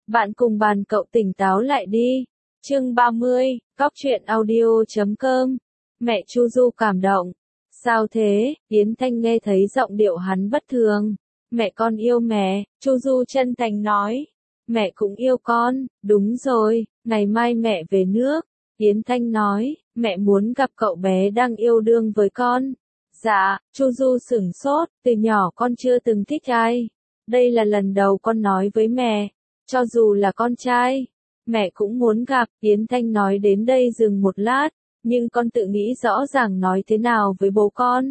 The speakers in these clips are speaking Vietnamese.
Bạn cùng bàn cậu tỉnh táo lại đi. Chương 30, Góc truyện audio.com. Mẹ Chu Du cảm động. Sao thế? Yến Thanh nghe thấy giọng điệu hắn bất thường. Mẹ con yêu mẹ, Chu Du chân thành nói. Mẹ cũng yêu con, đúng rồi, ngày mai mẹ về nước. Yến Thanh nói, mẹ muốn gặp cậu bé đang yêu đương với con. Dạ, Chu Du sửng sốt, từ nhỏ con chưa từng thích ai. Đây là lần đầu con nói với mẹ. Cho dù là con trai, mẹ cũng muốn gặp. Yến Thanh nói đến đây dừng một lát, nhưng con tự nghĩ rõ ràng nói thế nào với bố con.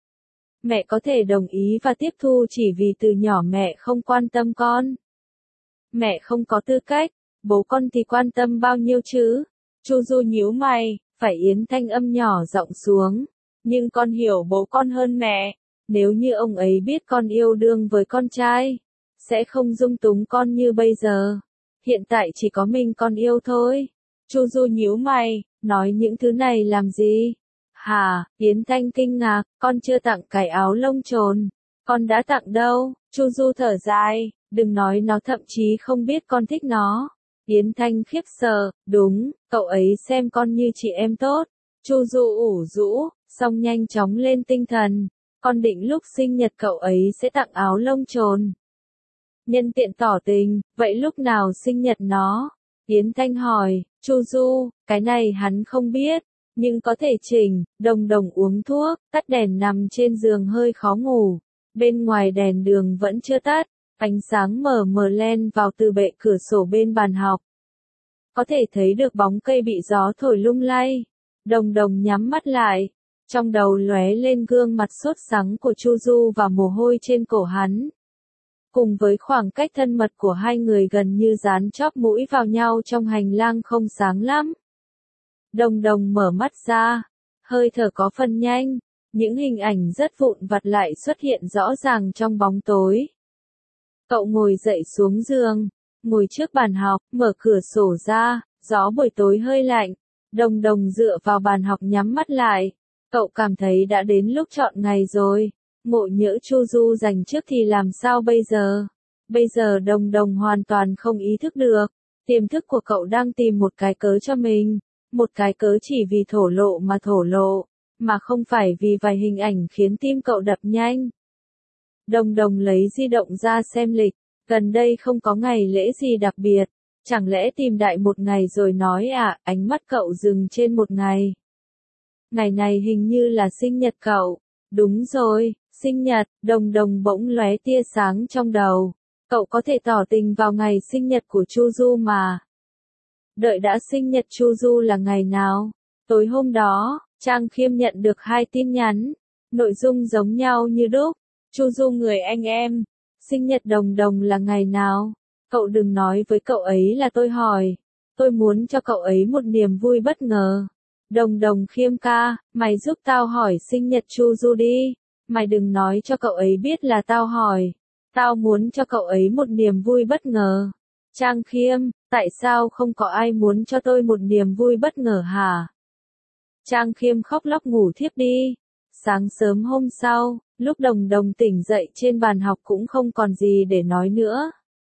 Mẹ có thể đồng ý và tiếp thu chỉ vì từ nhỏ mẹ không quan tâm con. Mẹ không có tư cách, bố con thì quan tâm bao nhiêu chứ? Chu Du nhíu mày, phải. Yến Thanh âm nhỏ giọng xuống. Nhưng con hiểu bố con hơn mẹ. Nếu như ông ấy biết con yêu đương với con trai, sẽ không dung túng con như bây giờ. Hiện tại chỉ có mình con yêu thôi. Chu Du nhíu mày, nói những thứ này làm gì? Hả? Yến Thanh kinh ngạc, con chưa tặng cái áo lông chồn. Con đã tặng đâu? Chu Du thở dài, đừng nói nó thậm chí không biết con thích nó. Yến Thanh khiếp sợ, đúng, cậu ấy xem con như chị em tốt. Chu Du ủ rũ, xong nhanh chóng lên tinh thần. Con định lúc sinh nhật cậu ấy sẽ tặng áo lông chồn. Nhân tiện tỏ tình, vậy lúc nào sinh nhật nó? Yến Thanh hỏi. Chu Du, cái này hắn không biết, nhưng có thể chỉnh. Đồng Đồng uống thuốc, tắt đèn nằm trên giường hơi khó ngủ. Bên ngoài đèn đường vẫn chưa tắt, ánh sáng mờ mờ len vào từ bệ cửa sổ bên bàn học. Có thể thấy được bóng cây bị gió thổi lung lay. Đồng Đồng nhắm mắt lại, trong đầu lóe lên gương mặt sốt sắng của Chu Du và mồ hôi trên cổ hắn. Cùng với khoảng cách thân mật của hai người gần như dán chóp mũi vào nhau trong hành lang không sáng lắm. Đồng Đồng mở mắt ra, hơi thở có phần nhanh, những hình ảnh rất vụn vặt lại xuất hiện rõ ràng trong bóng tối. Cậu ngồi dậy xuống giường, ngồi trước bàn học, mở cửa sổ ra, gió buổi tối hơi lạnh. Đồng Đồng dựa vào bàn học nhắm mắt lại. Cậu cảm thấy đã đến lúc chọn ngày rồi. Ngộ nhỡ Chu Du giành trước thì làm sao bây giờ? Bây giờ Đồng Đồng hoàn toàn không ý thức được. Tiềm thức của cậu đang tìm một cái cớ cho mình. Một cái cớ chỉ vì thổ lộ mà thổ lộ, mà không phải vì vài hình ảnh khiến tim cậu đập nhanh. Đồng Đồng lấy di động ra xem lịch. Gần đây không có ngày lễ gì đặc biệt. Chẳng lẽ tìm đại một ngày rồi nói à? Ánh mắt cậu dừng trên một ngày. Ngày này hình như là sinh nhật cậu. Đúng rồi, sinh nhật. Đồng Đồng bỗng lóe tia sáng trong đầu. Cậu có thể tỏ tình vào ngày sinh nhật của Chu Du mà. Đợi đã, sinh nhật Chu Du là ngày nào? Tối hôm đó, Trang Khiêm nhận được 2 tin nhắn. Nội dung giống nhau như đúc. Chu Du người anh em. Sinh nhật Đồng Đồng là ngày nào? Cậu đừng nói với cậu ấy là tôi hỏi. Tôi muốn cho cậu ấy một niềm vui bất ngờ. Đồng Đồng Khiêm ca, mày giúp tao hỏi sinh nhật Chu Du đi. Mày đừng nói cho cậu ấy biết là tao hỏi. Tao muốn cho cậu ấy một niềm vui bất ngờ. Trang Khiêm, tại sao không có ai muốn cho tôi một niềm vui bất ngờ hả? Trang Khiêm khóc lóc ngủ thiếp đi. Sáng sớm hôm sau, lúc Đồng Đồng tỉnh dậy trên bàn học cũng không còn gì để nói nữa.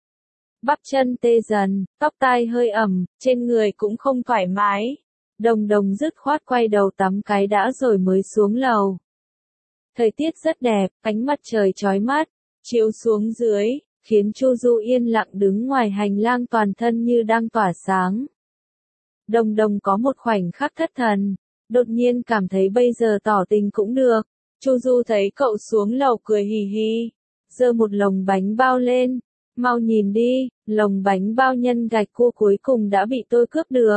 Bắp chân tê dần, tóc tai hơi ẩm, trên người cũng không thoải mái. Đồng Đồng dứt khoát quay đầu tắm cái đã rồi mới xuống lầu. Thời tiết rất đẹp, ánh mặt trời chói mắt, chiếu xuống dưới, khiến Chu Du yên lặng đứng ngoài hành lang toàn thân như đang tỏa sáng. Đồng Đồng có một khoảnh khắc thất thần, đột nhiên cảm thấy bây giờ tỏ tình cũng được. Chu Du thấy cậu xuống lầu cười hì hì, giơ một lồng bánh bao lên. Mau nhìn đi, lồng bánh bao nhân gạch cua cuối cùng đã bị tôi cướp được.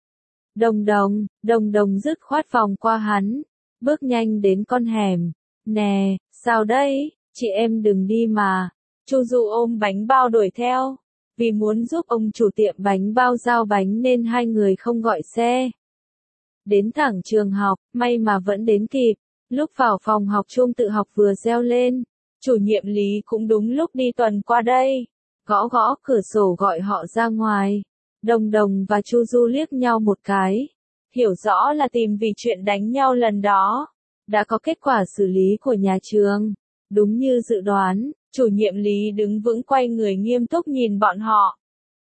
Đồng Đồng dứt khoát vòng qua hắn, bước nhanh đến con hẻm. Nè, sao đấy, chị em đừng đi mà. Chu Du ôm bánh bao đuổi theo. Vì muốn giúp ông chủ tiệm bánh bao giao bánh nên hai người không gọi xe. Đến thẳng trường học, may mà vẫn đến kịp. Lúc vào phòng học chuông tự học vừa reo lên. Chủ nhiệm Lý cũng đúng lúc đi tuần qua đây. Gõ gõ cửa sổ gọi họ ra ngoài. Đồng Đồng và Chu Du liếc nhau một cái. Hiểu rõ là tìm vì chuyện đánh nhau lần đó. Đã có kết quả xử lý của nhà trường. Đúng như dự đoán, chủ nhiệm Lý đứng vững quay người nghiêm túc nhìn bọn họ.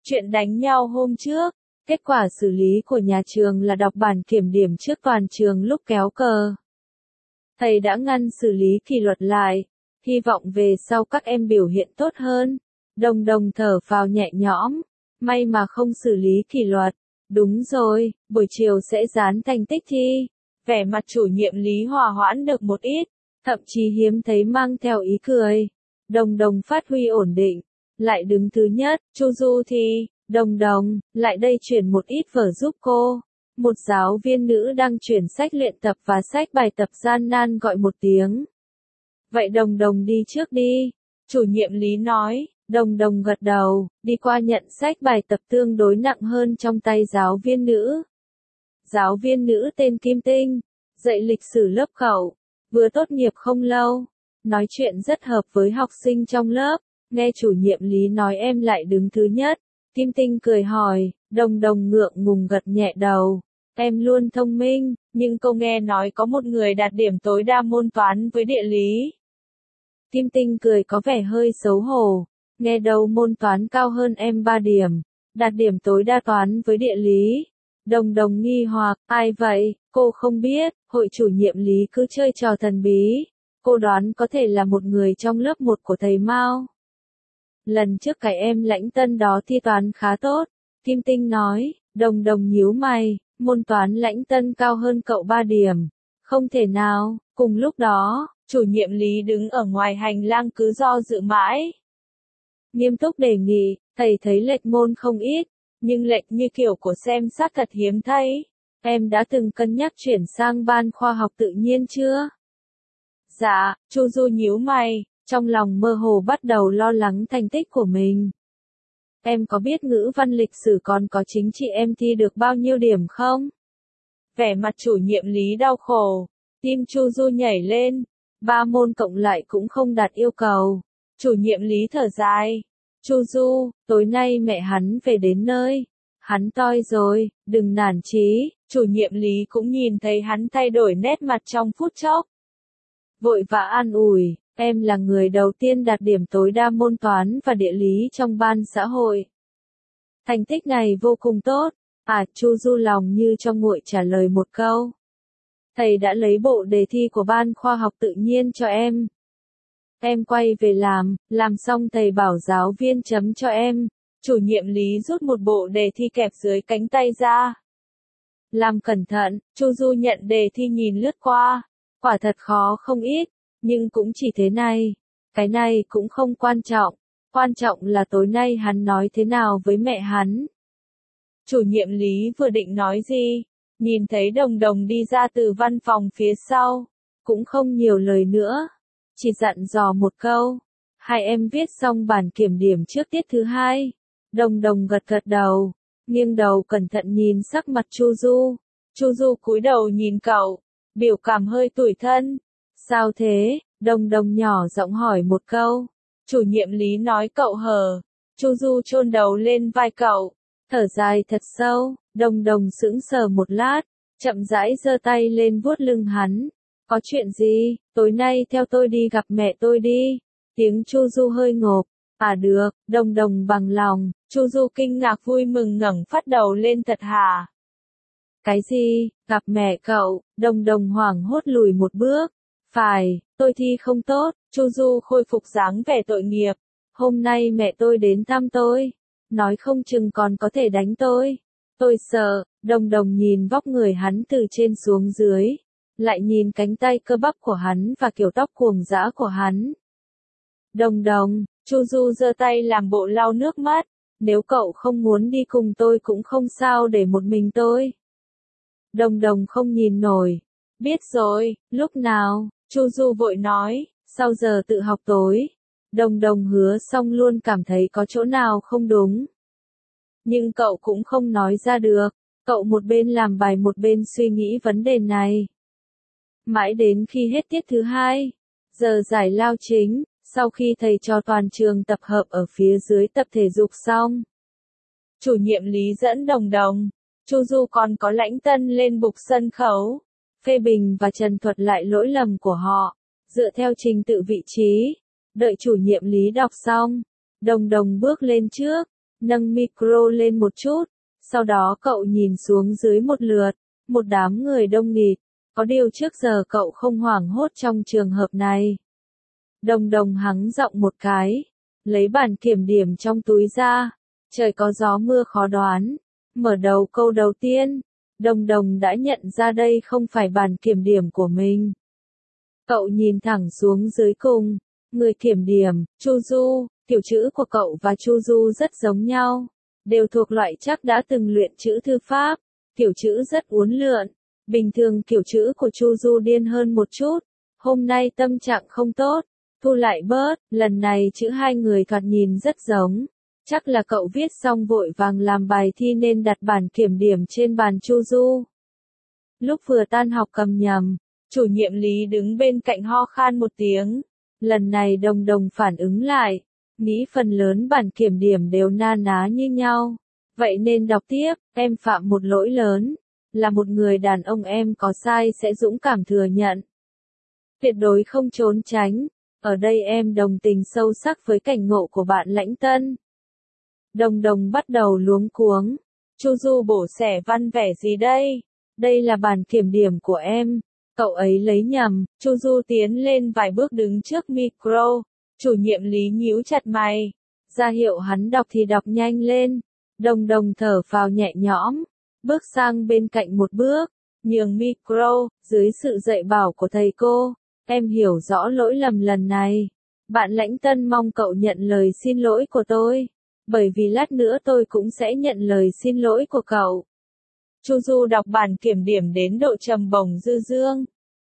Chuyện đánh nhau hôm trước, kết quả xử lý của nhà trường là đọc bản kiểm điểm trước toàn trường lúc kéo cờ. Thầy đã ngăn xử lý kỷ luật lại, hy vọng về sau các em biểu hiện tốt hơn. Đồng đồng thở phào nhẹ nhõm, may mà không xử lý kỷ luật. Đúng rồi, buổi chiều sẽ dán thành tích thi. Vẻ mặt chủ nhiệm Lý hòa hoãn được một ít, thậm chí hiếm thấy mang theo ý cười. Đồng đồng phát huy ổn định, lại đứng thứ nhất. Chu Du thì, đồng đồng, lại đây chuyển một ít vở giúp cô. Một giáo viên nữ đang chuyển sách luyện tập và sách bài tập gian nan gọi một tiếng. Vậy đồng đồng đi trước đi. Chủ nhiệm Lý nói. Đồng đồng gật đầu, đi qua nhận sách bài tập tương đối nặng hơn trong tay giáo viên nữ. Giáo viên nữ tên Kim Tinh, dạy lịch sử lớp cậu, vừa tốt nghiệp không lâu, nói chuyện rất hợp với học sinh trong lớp. Nghe chủ nhiệm Lý nói em lại đứng thứ nhất, Kim Tinh cười hỏi, đồng đồng ngượng ngùng gật nhẹ đầu. Em luôn thông minh, nhưng cô nghe nói có một người đạt điểm tối đa môn toán với địa lý. Kim Tinh cười có vẻ hơi xấu hổ. Nghe đầu môn toán cao hơn em 3 điểm, đạt điểm tối đa toán với địa lý. Đồng đồng nghi hoặc, ai vậy, cô không biết, hội chủ nhiệm Lý cứ chơi trò thần bí. Cô đoán có thể là một người trong lớp 1 của thầy Mao. Lần trước cái em Lãnh Tân đó thi toán khá tốt, Kim Tinh nói, đồng đồng nhíu mày, môn toán Lãnh Tân cao hơn cậu 3 điểm. Không thể nào, cùng lúc đó, chủ nhiệm Lý đứng ở ngoài hành lang cứ do dự mãi. Nghiêm túc đề nghị, thầy thấy lệch môn không ít, nhưng lệch như kiểu của xem sát thật hiếm thấy. Em đã từng cân nhắc chuyển sang ban khoa học tự nhiên chưa? Dạ, Chu Du nhíu mày, trong lòng mơ hồ bắt đầu lo lắng thành tích của mình. Em có biết ngữ văn lịch sử còn có chính trị em thi được bao nhiêu điểm không? Vẻ mặt chủ nhiệm Lý đau khổ, tim Chu Du nhảy lên, 3 môn cộng lại cũng không đạt yêu cầu. Chủ nhiệm Lý thở dài. Chu Du, tối nay mẹ hắn về đến nơi. Hắn toi rồi, đừng nản chí. Chủ nhiệm Lý cũng nhìn thấy hắn thay đổi nét mặt trong phút chốc. Vội vã an ủi, em là người đầu tiên đạt điểm tối đa môn toán và địa lý trong ban xã hội. Thành tích này vô cùng tốt. Chu Du lòng như trong nguội trả lời một câu. Thầy đã lấy bộ đề thi của ban khoa học tự nhiên cho em. Em quay về làm xong thầy bảo giáo viên chấm cho em. Chủ nhiệm Lý rút một bộ đề thi kẹp dưới cánh tay ra. Làm cẩn thận, Chu Du nhận đề thi nhìn lướt qua. Quả thật khó không ít, nhưng cũng chỉ thế này. Cái này cũng không quan trọng. Quan trọng là tối nay hắn nói thế nào với mẹ hắn. Chủ nhiệm Lý vừa định nói gì, nhìn thấy đồng đồng đi ra từ văn phòng phía sau. Cũng không nhiều lời nữa. Chỉ dặn dò một câu. Hai em viết xong bản kiểm điểm trước tiết thứ 2. Đồng đồng gật gật đầu. Nghiêng đầu cẩn thận nhìn sắc mặt Chu Du. Chu Du cúi đầu nhìn cậu. Biểu cảm hơi tủi thân. Sao thế? Đồng đồng nhỏ giọng hỏi một câu. Chủ nhiệm Lý nói cậu hờ. Chu Du chôn đầu lên vai cậu. Thở dài thật sâu. Đồng đồng sững sờ một lát. Chậm rãi giơ tay lên vuốt lưng hắn. Có chuyện gì? Tối nay theo tôi đi gặp mẹ tôi đi. Tiếng Chu Du hơi ngộp. Được, đồng đồng bằng lòng. Chu Du kinh ngạc vui mừng ngẩng phát đầu lên thật hả? Cái gì? Gặp mẹ cậu? Đồng đồng hoảng hốt lùi một bước. Phải, tôi thi không tốt. Chu Du khôi phục dáng vẻ tội nghiệp. Hôm nay mẹ tôi đến thăm tôi. Nói không chừng còn có thể đánh tôi. Tôi sợ. Đồng đồng nhìn vóc người hắn từ trên xuống dưới. Lại nhìn cánh tay cơ bắp của hắn và kiểu tóc cuồng dã của hắn. Đồng đồng, Chu Du giơ tay làm bộ lau nước mắt. Nếu cậu không muốn đi cùng tôi cũng không sao, để một mình tôi. Đồng đồng không nhìn nổi. Biết rồi, lúc nào? Chu Du vội nói, sau giờ tự học tối. Đồng đồng hứa xong luôn cảm thấy có chỗ nào không đúng. Nhưng cậu cũng không nói ra được. Cậu một bên làm bài một bên suy nghĩ vấn đề này. Mãi đến khi hết tiết thứ 2, giờ giải lao chính, sau khi thầy cho toàn trường tập hợp ở phía dưới tập thể dục xong. Chủ nhiệm Lý dẫn đồng đồng, Chu Du còn có Lãnh Tân lên bục sân khấu, phê bình và trần thuật lại lỗi lầm của họ, dựa theo trình tự vị trí. Đợi chủ nhiệm Lý đọc xong, đồng đồng bước lên trước, nâng micro lên một chút, sau đó cậu nhìn xuống dưới một lượt, một đám người đông nghịt, có điều trước giờ cậu không hoảng hốt trong trường hợp này. Đồng Đồng hắng giọng một cái, lấy bản kiểm điểm trong túi ra, trời có gió mưa khó đoán, mở đầu câu đầu tiên, Đồng Đồng đã nhận ra đây không phải bản kiểm điểm của mình. Cậu nhìn thẳng xuống dưới cùng, người kiểm điểm, Chu Du, kiểu chữ của cậu và Chu Du rất giống nhau, đều thuộc loại chắc đã từng luyện chữ thư pháp, kiểu chữ rất uốn lượn, bình thường kiểu chữ của Chu Du điên hơn một chút, hôm nay tâm trạng không tốt, thu lại bớt, lần này chữ hai người thoạt nhìn rất giống, chắc là cậu viết xong vội vàng làm bài thi nên đặt bản kiểm điểm trên bàn Chu Du. Lúc vừa tan học cầm nhầm, chủ nhiệm Lý đứng bên cạnh ho khan một tiếng. Lần này Đồng Đồng phản ứng lại, nghĩ phần lớn bản kiểm điểm đều na ná như nhau. Vậy nên đọc tiếp, em phạm một lỗi lớn. Là một người đàn ông em có sai sẽ dũng cảm thừa nhận. Tuyệt đối không trốn tránh. Ở đây em đồng tình sâu sắc với cảnh ngộ của bạn Lãnh Tân. Đồng Đồng bắt đầu luống cuống. Chu Du bổ xẻ văn vẻ gì đây? Đây là bản kiểm điểm của em. Cậu ấy lấy nhầm, Chu Du tiến lên vài bước đứng trước micro, chủ nhiệm Lý nhíu chặt mày, ra hiệu hắn đọc thì đọc nhanh lên, Đồng Đồng thở phào nhẹ nhõm, bước sang bên cạnh một bước, nhường micro, dưới sự dạy bảo của thầy cô, em hiểu rõ lỗi lầm lần này, bạn Lãnh Tân mong cậu nhận lời xin lỗi của tôi, bởi vì lát nữa tôi cũng sẽ nhận lời xin lỗi của cậu. Chu Du đọc bản kiểm điểm đến độ trầm bổng dư dương.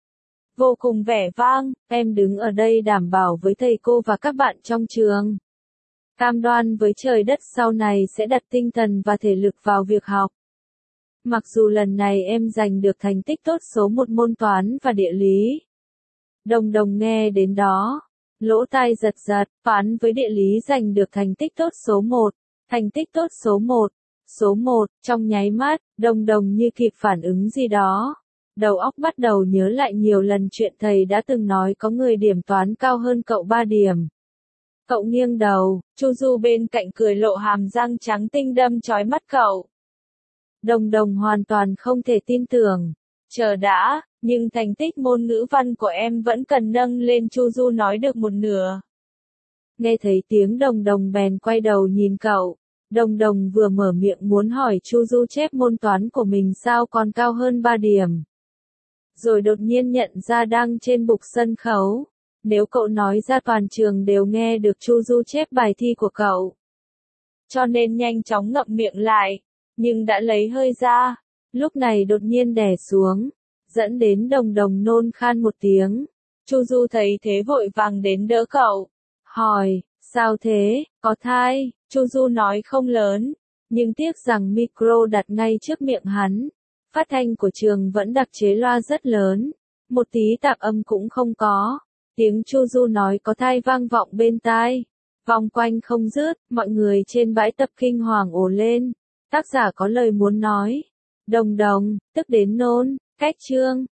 Vô cùng vẻ vang, em đứng ở đây đảm bảo với thầy cô và các bạn trong trường. Cam đoan với trời đất sau này sẽ đặt tinh thần và thể lực vào việc học. Mặc dù lần này em giành được thành tích tốt số một môn toán và địa lý. Đồng Đồng nghe đến đó, lỗ tai giật giật, toán với địa lý giành được thành tích tốt số 1, thành tích tốt số 1. Số 1, trong nháy mắt, Đồng Đồng như kịp phản ứng gì đó. Đầu óc bắt đầu nhớ lại nhiều lần chuyện thầy đã từng nói có người điểm toán cao hơn cậu 3 điểm. Cậu nghiêng đầu, Chu Du bên cạnh cười lộ hàm răng trắng tinh đâm chói mắt cậu. Đồng Đồng hoàn toàn không thể tin tưởng. Chờ đã, nhưng thành tích môn ngữ văn của em vẫn cần nâng lên. Chu Du nói được một nửa. Nghe thấy tiếng Đồng Đồng bèn quay đầu nhìn cậu. Đồng Đồng vừa mở miệng muốn hỏi Chu Du chép môn toán của mình sao còn cao hơn 3 điểm. Rồi đột nhiên nhận ra đang trên bục sân khấu. Nếu cậu nói ra toàn trường đều nghe được Chu Du chép bài thi của cậu. Cho nên nhanh chóng ngậm miệng lại, nhưng đã lấy hơi ra. Lúc này đột nhiên đè xuống, dẫn đến Đồng Đồng nôn khan một tiếng. Chu Du thấy thế vội vàng đến đỡ cậu. Hỏi, sao thế, có thai? Chu Du nói không lớn, nhưng tiếc rằng micro đặt ngay trước miệng hắn. Phát thanh của trường vẫn đặc chế loa rất lớn, một tí tạp âm cũng không có. Tiếng Chu Du nói có thai vang vọng bên tai, vòng quanh không dứt, mọi người trên bãi tập kinh hoàng ồ lên. Tác giả có lời muốn nói. Đồng Đồng, tức đến nôn, cách chương.